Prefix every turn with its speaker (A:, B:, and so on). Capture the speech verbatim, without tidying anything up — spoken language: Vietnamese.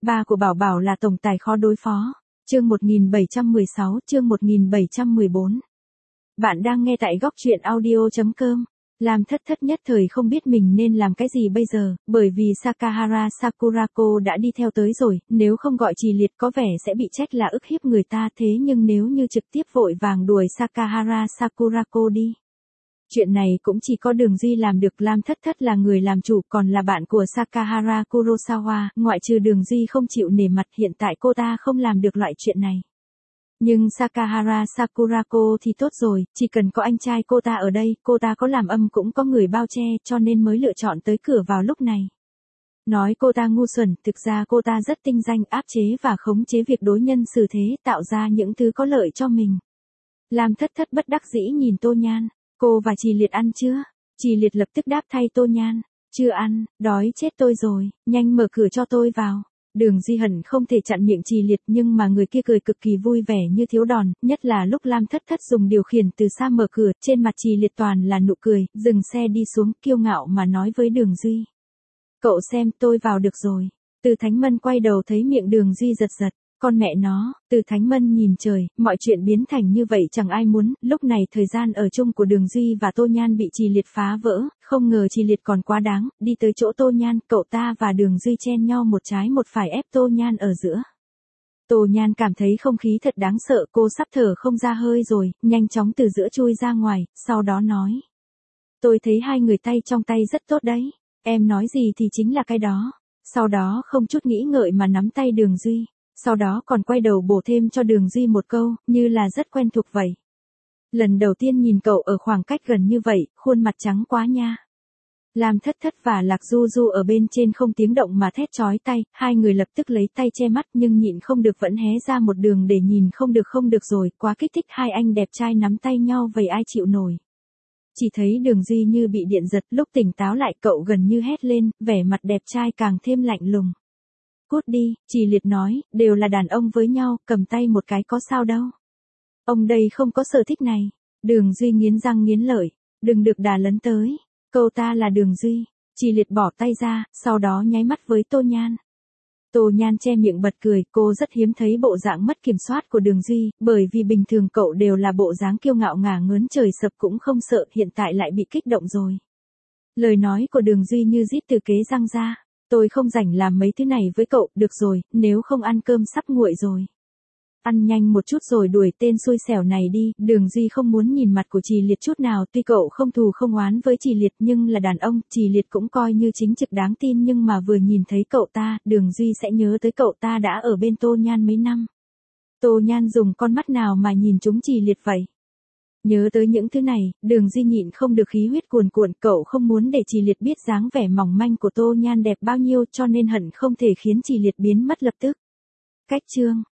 A: Ba của Bảo Bảo là tổng tài khó đối phó. Chương một nghìn bảy trăm mười sáu, chương một nghìn bảy trăm mười bốn. Bạn đang nghe tại góc truyện audio chấm com. Lam Thất Thất nhất thời không biết mình nên làm cái gì bây giờ, bởi vì Sakahara Sakurako đã đi theo tới rồi, nếu không gọi Trì Liệt có vẻ sẽ bị trách là ức hiếp người ta, thế nhưng nếu như trực tiếp vội vàng đuổi Sakahara Sakurako đi. Chuyện này cũng chỉ có Đường Duy làm được. Lam Thất Thất là người làm chủ, còn là bạn của Sakahara Kurosawa, ngoại trừ Đường Duy không chịu nể mặt, hiện tại cô ta không làm được loại chuyện này. Nhưng Sakahara Sakurako thì tốt rồi, chỉ cần có anh trai cô ta ở đây, cô ta có làm âm cũng có người bao che, cho nên mới lựa chọn tới cửa vào lúc này. Nói cô ta ngu xuẩn, thực ra cô ta rất tinh danh, áp chế và khống chế việc đối nhân xử thế, tạo ra những thứ có lợi cho mình. Lam Thất Thất bất đắc dĩ nhìn Tô Nhan. Cô và Trì Liệt ăn chưa? Trì Liệt lập tức đáp thay Tô Nhan. Chưa ăn, đói chết tôi rồi, nhanh mở cửa cho tôi vào. Đường Duy hận không thể chặn miệng Trì Liệt, nhưng mà người kia cười cực kỳ vui vẻ như thiếu đòn, nhất là lúc Lam Thất Thất dùng điều khiển từ xa mở cửa, trên mặt Trì Liệt toàn là nụ cười, dừng xe đi xuống, kiêu ngạo mà nói với Đường Duy. Cậu xem, tôi vào được rồi. Từ Thánh Mân quay đầu thấy miệng Đường Duy giật giật. Con mẹ nó, Từ Thánh Mân nhìn trời, mọi chuyện biến thành như vậy chẳng ai muốn, lúc này thời gian ở chung của Đường Duy và Tô Nhan bị Trì Liệt phá vỡ, không ngờ Trì Liệt còn quá đáng, đi tới chỗ Tô Nhan, cậu ta và Đường Duy chen nhau một trái một phải ép Tô Nhan ở giữa. Tô Nhan cảm thấy không khí thật đáng sợ, cô sắp thở không ra hơi rồi, nhanh chóng từ giữa chui ra ngoài, sau đó nói. Tôi thấy hai người tay trong tay rất tốt đấy, em nói gì thì chính là cái đó. Sau đó không chút nghĩ ngợi mà nắm tay Đường Duy. Sau đó còn quay đầu bổ thêm cho Đường Duy một câu, như là rất quen thuộc vậy. Lần đầu tiên nhìn cậu ở khoảng cách gần như vậy, khuôn mặt trắng quá nha. Lam Thất Thất và Lạc Du Du ở bên trên không tiếng động mà thét chói tay, hai người lập tức lấy tay che mắt nhưng nhịn không được vẫn hé ra một đường để nhìn. Không được không được rồi, quá kích thích, hai anh đẹp trai nắm tay nhau vậy ai chịu nổi. Chỉ thấy Đường Duy như bị điện giật, lúc tỉnh táo lại cậu gần như hét lên, vẻ mặt đẹp trai càng thêm lạnh lùng. Cút đi, Trì Liệt nói, đều là đàn ông với nhau, cầm tay một cái có sao đâu. Ông đây không có sở thích này. Đường Duy nghiến răng nghiến lợi, đừng được đà lấn tới. Câu ta là Đường Duy. Trì Liệt bỏ tay ra, sau đó nháy mắt với Tô Nhan. Tô Nhan che miệng bật cười, cô rất hiếm thấy bộ dạng mất kiểm soát của Đường Duy, bởi vì bình thường cậu đều là bộ dáng kiêu ngạo ngả ngớn trời sập cũng không sợ, hiện tại lại bị kích động rồi. Lời nói của Đường Duy như rít từ kế răng ra. Tôi không rảnh làm mấy thứ này với cậu, được rồi, nếu không ăn cơm sắp nguội rồi. Ăn nhanh một chút rồi đuổi tên xui xẻo này đi. Đường Duy không muốn nhìn mặt của Trì Liệt chút nào, tuy cậu không thù không oán với Trì Liệt nhưng là đàn ông, Trì Liệt cũng coi như chính trực đáng tin, nhưng mà vừa nhìn thấy cậu ta, Đường Duy sẽ nhớ tới cậu ta đã ở bên Tô Nhan mấy năm. Tô Nhan dùng con mắt nào mà nhìn chúng Trì Liệt vậy? Nhớ tới những thứ này, Đường Duy nhịn không được khí huyết cuồn cuộn, cậu không muốn để Trì Liệt biết dáng vẻ mỏng manh của Tô Nhan đẹp bao nhiêu, cho nên hận không thể khiến Trì Liệt biến mất lập tức. Cách chương